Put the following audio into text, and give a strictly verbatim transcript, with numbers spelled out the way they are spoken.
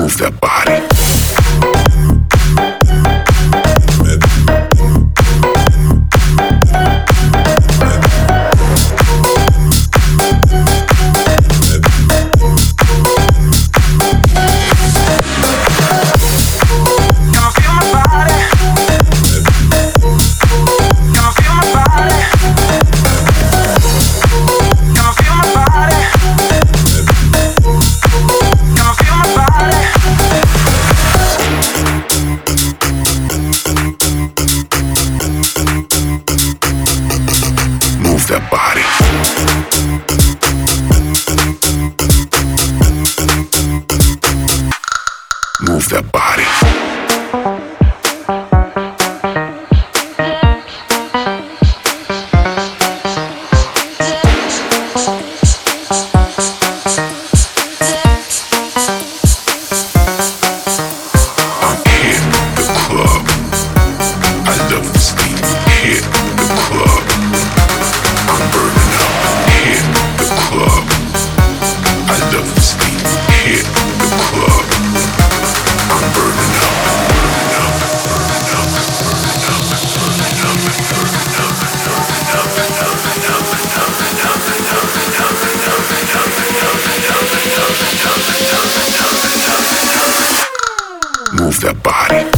Move that body. That body. Move that body. I'm hit the club. I love to sleep. Hit the club. I'm burning up, hit the club. I love to sleep, hit the club. I'm burning up, burning up, burning up, burning up, burning up, burning up, burning up, burning up, burning up, burning up. Move that body.